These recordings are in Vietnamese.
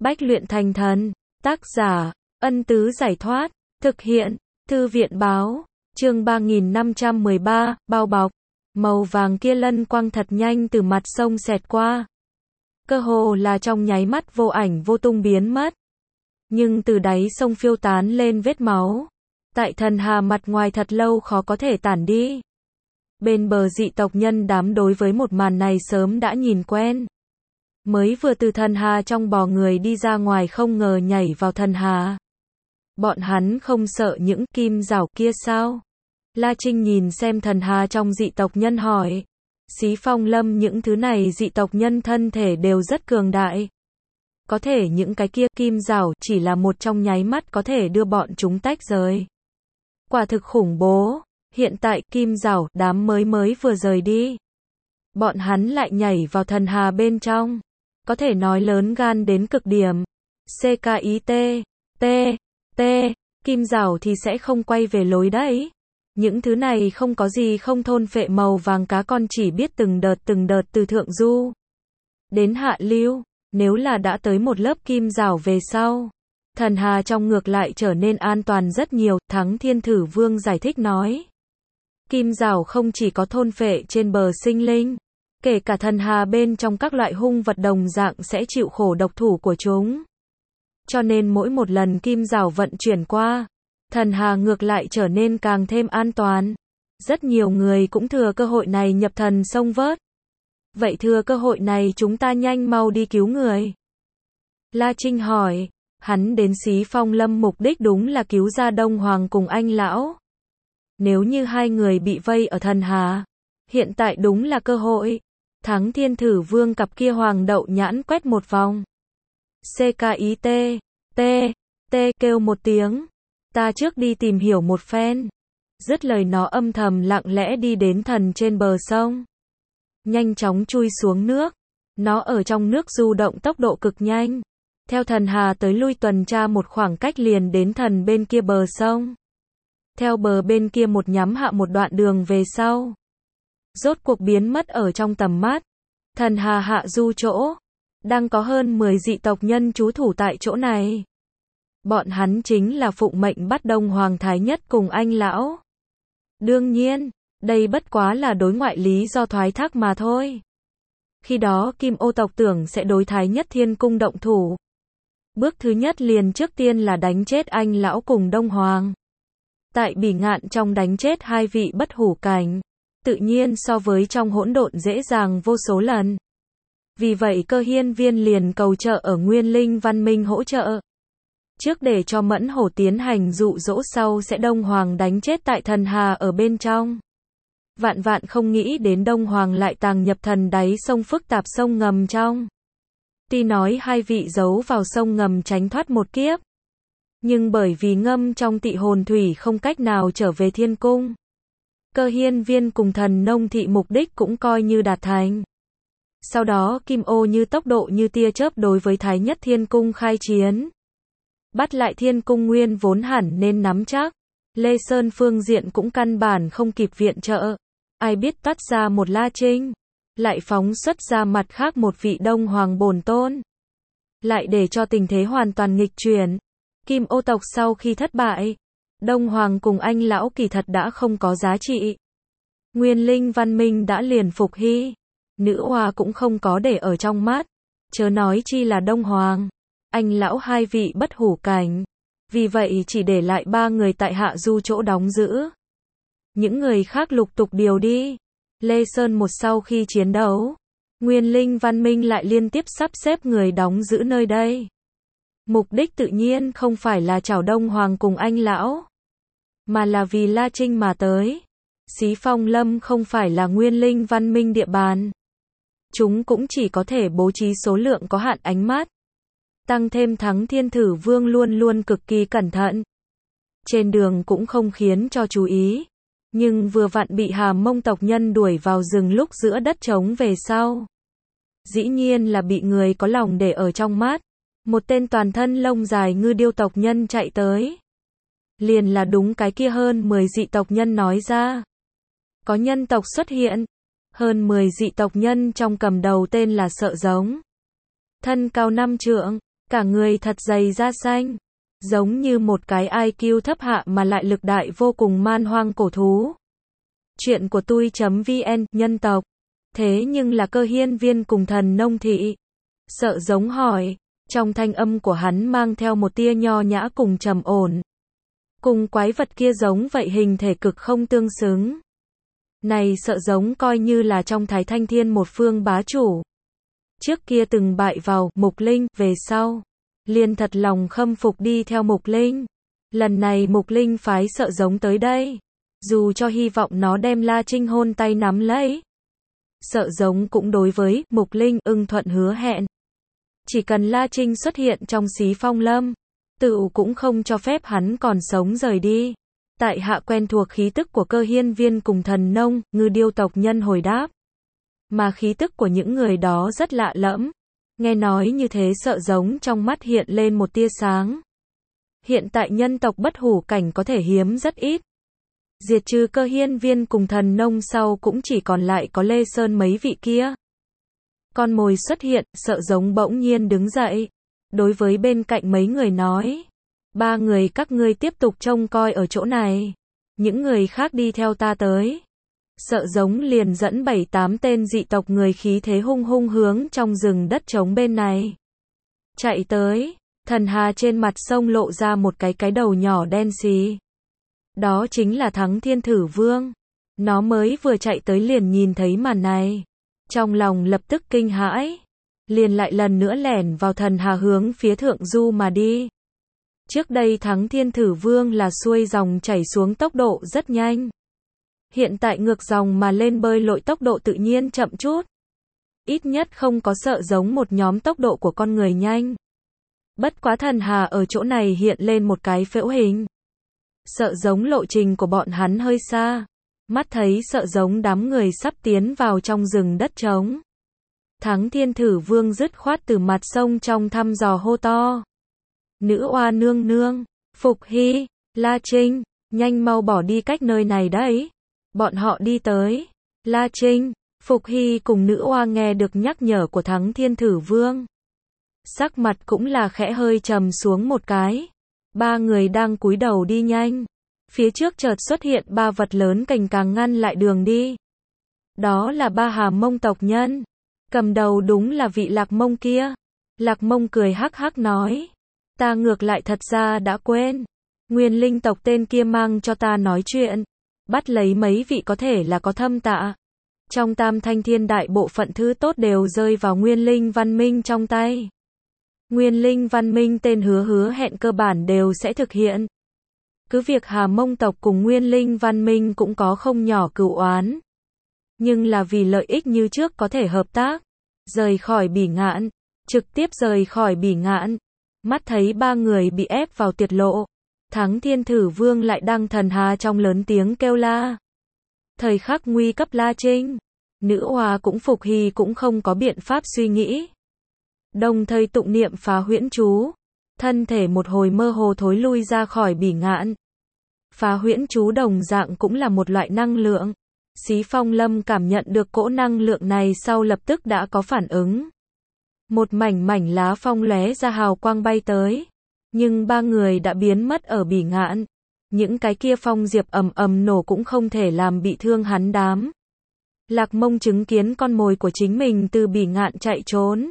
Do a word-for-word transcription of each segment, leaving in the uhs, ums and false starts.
Bách luyện thành thần. Tác giả, Ân Tứ Giải Thoát. Thực hiện, Thư viện Báo. Chương ba nghìn năm trăm mười ba, bao bọc. Màu vàng kia lân quang thật nhanh từ mặt sông xẹt qua. Cơ hồ là trong nháy mắt vô ảnh vô tung biến mất. Nhưng từ đáy sông phiêu tán lên vết máu. Tại thần hà mặt ngoài thật lâu khó có thể tản đi. Bên bờ dị tộc nhân đám đối với một màn này sớm đã nhìn quen. Mới vừa từ thần hà trong bò người đi ra ngoài không ngờ nhảy vào thần hà. Bọn hắn không sợ những kim rào kia sao? La Trinh nhìn xem thần hà trong dị tộc nhân hỏi. Xí Phong Lâm, những thứ này dị tộc nhân thân thể đều rất cường đại. Có thể những cái kia kim rào chỉ là một trong nháy mắt có thể đưa bọn chúng tách rời. Quả thực khủng bố. Hiện tại kim rào đám mới mới vừa rời đi. Bọn hắn lại nhảy vào thần hà bên trong. Có thể nói lớn gan đến cực điểm. C K I T, T, T, kim rào thì sẽ không quay về lối đấy. Những thứ này không có gì không thôn phệ màu vàng cá con chỉ biết từng đợt từng đợt từ thượng du đến hạ lưu. Nếu là đã tới một lớp kim rào về sau, thần hà trong ngược lại trở nên an toàn rất nhiều. Thắng Thiên Thử Vương giải thích nói. Kim rào không chỉ có thôn phệ trên bờ sinh linh, kể cả thần hà bên trong các loại hung vật đồng dạng sẽ chịu khổ độc thủ của chúng. Cho nên mỗi một lần kim rào vận chuyển qua, thần hà ngược lại trở nên càng thêm an toàn. Rất nhiều người cũng thừa cơ hội này nhập thần sông vớt. Vậy thừa cơ hội này chúng ta nhanh mau đi cứu người. La Trinh hỏi, hắn đến Xí Phong Lâm mục đích đúng là cứu ra Đông Hoàng cùng anh lão. Nếu như hai người bị vây ở thần hà, hiện tại đúng là cơ hội. Thắng Thiên Thử Vương cặp kia hoàng đậu nhãn quét một vòng. C K I T, T, T kêu một tiếng. Ta trước đi tìm hiểu một phen. Dứt lời nó âm thầm lặng lẽ đi đến thần trên bờ sông. Nhanh chóng chui xuống nước. Nó ở trong nước du động tốc độ cực nhanh. Theo thần hà tới lui tuần tra một khoảng cách liền đến thần bên kia bờ sông. Theo bờ bên kia một nhắm hạ một đoạn đường về sau. Rốt cuộc biến mất ở trong tầm mắt. Thần hà hạ du chỗ. Đang có hơn mười dị tộc nhân trú thủ tại chỗ này. Bọn hắn chính là phụng mệnh bắt Đông Hoàng Thái Nhất cùng anh lão. Đương nhiên, đây bất quá là đối ngoại lý do thoái thác mà thôi. Khi đó Kim Ô tộc tưởng sẽ đối Thái Nhất Thiên Cung động thủ. Bước thứ nhất liền trước tiên là đánh chết anh lão cùng Đông Hoàng. Tại Bỉ Ngạn trong đánh chết hai vị bất hủ cảnh. Tự nhiên so với trong hỗn độn dễ dàng vô số lần. Vì vậy Cơ Hiên Viên liền cầu trợ ở Nguyên Linh Văn Minh hỗ trợ. Trước để cho Mẫn Hổ tiến hành dụ dỗ, sau sẽ Đông Hoàng đánh chết tại thần hà ở bên trong. Vạn vạn không nghĩ đến Đông Hoàng lại tàng nhập thần đáy sông phức tạp sông ngầm trong. Tuy nói hai vị giấu vào sông ngầm tránh thoát một kiếp. Nhưng bởi vì ngâm trong tị hồn thủy không cách nào trở về thiên cung. Cơ Hiên Viên cùng thần nông thị mục đích cũng coi như đạt thành. Sau đó Kim Ô như tốc độ như tia chớp đối với Thái Nhất Thiên Cung khai chiến. Bắt lại Thiên Cung nguyên vốn hẳn nên nắm chắc. Lê Sơn phương diện cũng căn bản không kịp viện trợ. Ai biết toát ra một La Trinh. Lại phóng xuất ra mặt khác một vị Đông Hoàng bổn tôn. Lại để cho tình thế hoàn toàn nghịch chuyển. Kim Ô tộc sau khi thất bại. Đông Hoàng cùng anh lão kỳ thật đã không có giá trị. Nguyên Linh Văn Minh đã liền phục hy. Nữ hoa cũng không có để ở trong mắt. Chớ nói chi là Đông Hoàng. Anh lão hai vị bất hủ cảnh. Vì vậy chỉ để lại ba người tại hạ du chỗ đóng giữ. Những người khác lục tục điều đi. Lê Sơn một sau khi chiến đấu. Nguyên Linh Văn Minh lại liên tiếp sắp xếp người đóng giữ nơi đây. Mục đích tự nhiên không phải là chào Đông Hoàng cùng anh lão. Mà là vì La Trinh mà tới. Xí Phong Lâm không phải là Nguyên Linh Văn Minh địa bàn. Chúng cũng chỉ có thể bố trí số lượng có hạn ánh mắt. Tăng thêm Thắng Thiên Thử Vương luôn luôn cực kỳ cẩn thận. Trên đường cũng không khiến cho chú ý. Nhưng vừa vặn bị Hà Mông tộc nhân đuổi vào rừng lúc giữa đất trống về sau. Dĩ nhiên là bị người có lòng để ở trong mắt. Một tên toàn thân lông dài ngư điêu tộc nhân chạy tới. Liền là đúng cái kia hơn mười dị tộc nhân nói ra. Có nhân tộc xuất hiện. Hơn mười dị tộc nhân trong cầm đầu tên là Sợ Giống. Thân cao năm trượng. Cả người thật dày da xanh, giống như một cái i kiu thấp hạ mà lại lực đại vô cùng man hoang cổ thú. Chuyện của tui.vn, nhân tộc. Thế nhưng là Cơ Hiên Viên cùng Thần Nông Thị. Sợ Giống hỏi, trong thanh âm của hắn mang theo một tia nho nhã cùng trầm ổn. Cùng quái vật kia giống vậy hình thể cực không tương xứng. Này Sợ Giống coi như là trong Thái Thanh Thiên một phương bá chủ. Trước kia từng bại vào Mục Linh, về sau liền thật lòng khâm phục đi theo Mục Linh. Lần này Mục Linh phái Sợ Giống tới đây, dù cho hy vọng nó đem La Trinh hôn tay nắm lấy. Sợ Giống cũng đối với Mục Linh ưng thuận hứa hẹn. Chỉ cần La Trinh xuất hiện trong Xí Phong Lâm, tự cũng không cho phép hắn còn sống rời đi. Tại hạ quen thuộc khí tức của Cơ Hiên Viên cùng Thần Nông, Ngư Điêu tộc nhân hồi đáp. Mà khí tức của những người đó rất lạ lẫm. Nghe nói như thế Sợ Giống trong mắt hiện lên một tia sáng. Hiện tại nhân tộc bất hủ cảnh có thể hiếm rất ít. Diệt trừ Cơ Hiên Viên cùng Thần Nông sau cũng chỉ còn lại có Lê Sơn mấy vị kia. Con mồi xuất hiện, Sợ Giống bỗng nhiên đứng dậy. Đối với bên cạnh mấy người nói. Ba người các ngươi tiếp tục trông coi ở chỗ này. Những người khác đi theo ta tới. Sợ Giống liền dẫn bảy tám tên dị tộc người khí thế hung hung hướng trong rừng đất trống bên này. Chạy tới, thần hà trên mặt sông lộ ra một cái cái đầu nhỏ đen xì. Đó chính là Thắng Thiên Thử Vương. Nó mới vừa chạy tới liền nhìn thấy màn này. Trong lòng lập tức kinh hãi. Liền lại lần nữa lẻn vào thần hà hướng phía thượng du mà đi. Trước đây Thắng Thiên Thử Vương là xuôi dòng chảy xuống tốc độ rất nhanh. Hiện tại ngược dòng mà lên bơi lội tốc độ tự nhiên chậm chút. Ít nhất không có Sợ Giống một nhóm tốc độ của con người nhanh. Bất quá thần hà ở chỗ này hiện lên một cái phễu hình. Sợ Giống lộ trình của bọn hắn hơi xa. Mắt thấy Sợ Giống đám người sắp tiến vào trong rừng đất trống. Thắng Thiên Thử Vương dứt khoát từ mặt sông trong thăm dò hô to. Nữ oa nương nương, Phục Hy, La Trinh, nhanh mau bỏ đi cách nơi này đấy. Bọn họ đi tới. La Trinh, Phục Hy cùng nữ oa nghe được nhắc nhở của Thắng Thiên Thử Vương. Sắc mặt cũng là khẽ hơi trầm xuống một cái. Ba người đang cúi đầu đi nhanh. Phía trước chợt xuất hiện ba vật lớn cành càng ngăn lại đường đi. Đó là ba Hà Mông tộc nhân. Cầm đầu đúng là vị Lạc Mông kia. Lạc Mông cười hắc hắc nói. Ta ngược lại thật ra đã quên. Nguyên linh tộc tên kia mang cho ta nói chuyện. Bắt lấy mấy vị có thể là có thâm tạ. Trong Tam Thanh Thiên đại bộ phận thứ tốt đều rơi vào Nguyên Linh Văn Minh trong tay. Nguyên Linh Văn Minh tên hứa hứa hẹn cơ bản đều sẽ thực hiện. Cứ việc Hà Mông tộc cùng Nguyên Linh Văn Minh cũng có không nhỏ cửu oán. Nhưng là vì lợi ích như trước có thể hợp tác. Rời khỏi Bỉ Ngạn. Trực tiếp rời khỏi Bỉ Ngạn. Mắt thấy ba người bị ép vào tuyệt lộ. Thắng Thiên Thử Vương lại đăng thần hà trong lớn tiếng kêu la. Thời khắc nguy cấp La Trinh. Nữ oa cũng Phục Hy cũng không có biện pháp suy nghĩ. Đồng thời tụng niệm phá huyễn chú. Thân thể một hồi mơ hồ thối lui ra khỏi Bỉ Ngạn. Phá huyễn chú đồng dạng cũng là một loại năng lượng. Xí Phong Lâm cảm nhận được cỗ năng lượng này sau lập tức đã có phản ứng. Một mảnh mảnh lá phong lóe ra hào quang bay tới. Nhưng ba người đã biến mất ở Bỉ Ngạn. Những cái kia phong diệp ầm ầm nổ cũng không thể làm bị thương hắn đám. Lạc Mông chứng kiến con mồi của chính mình từ Bỉ Ngạn chạy trốn.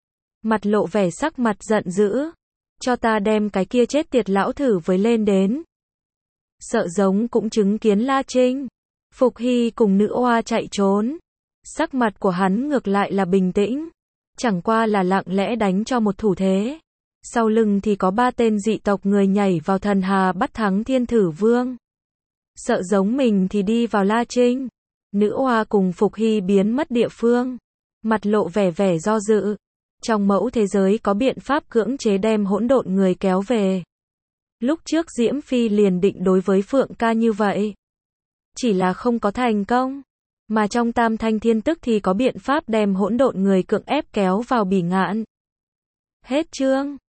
Mặt lộ vẻ sắc mặt giận dữ. Cho ta đem cái kia chết tiệt lão thử với lên đến. Sợ Giống cũng chứng kiến La Trinh, Phục Hy cùng nữ oa chạy trốn. Sắc mặt của hắn ngược lại là bình tĩnh. Chẳng qua là lặng lẽ đánh cho một thủ thế. Sau lưng thì có ba tên dị tộc người nhảy vào thần hà bắt Thắng Thiên Thử Vương. Sợ Giống mình thì đi vào La Trinh. Nữ oa cùng Phục Hy biến mất địa phương. Mặt lộ vẻ vẻ do dự. Trong mẫu thế giới có biện pháp cưỡng chế đem hỗn độn người kéo về. Lúc trước Diễm Phi liền định đối với Phượng Ca như vậy. Chỉ là không có thành công. Mà trong Tam Thanh Thiên tức thì có biện pháp đem hỗn độn người cưỡng ép kéo vào Bỉ Ngạn. Hết chương.